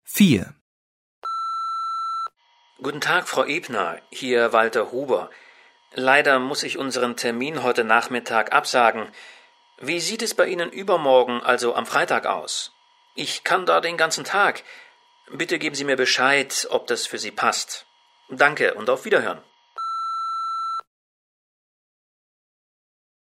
4. Guten Tag, Frau Ebner, hier Walter Huber. Leider muss ich unseren Termin heute Nachmittag absagen. Wie sieht es bei Ihnen übermorgen, also am Freitag, aus? Ich kann da den ganzen Tag. Bitte geben Sie mir Bescheid, ob das für Sie passt. Danke und auf Wiederhören.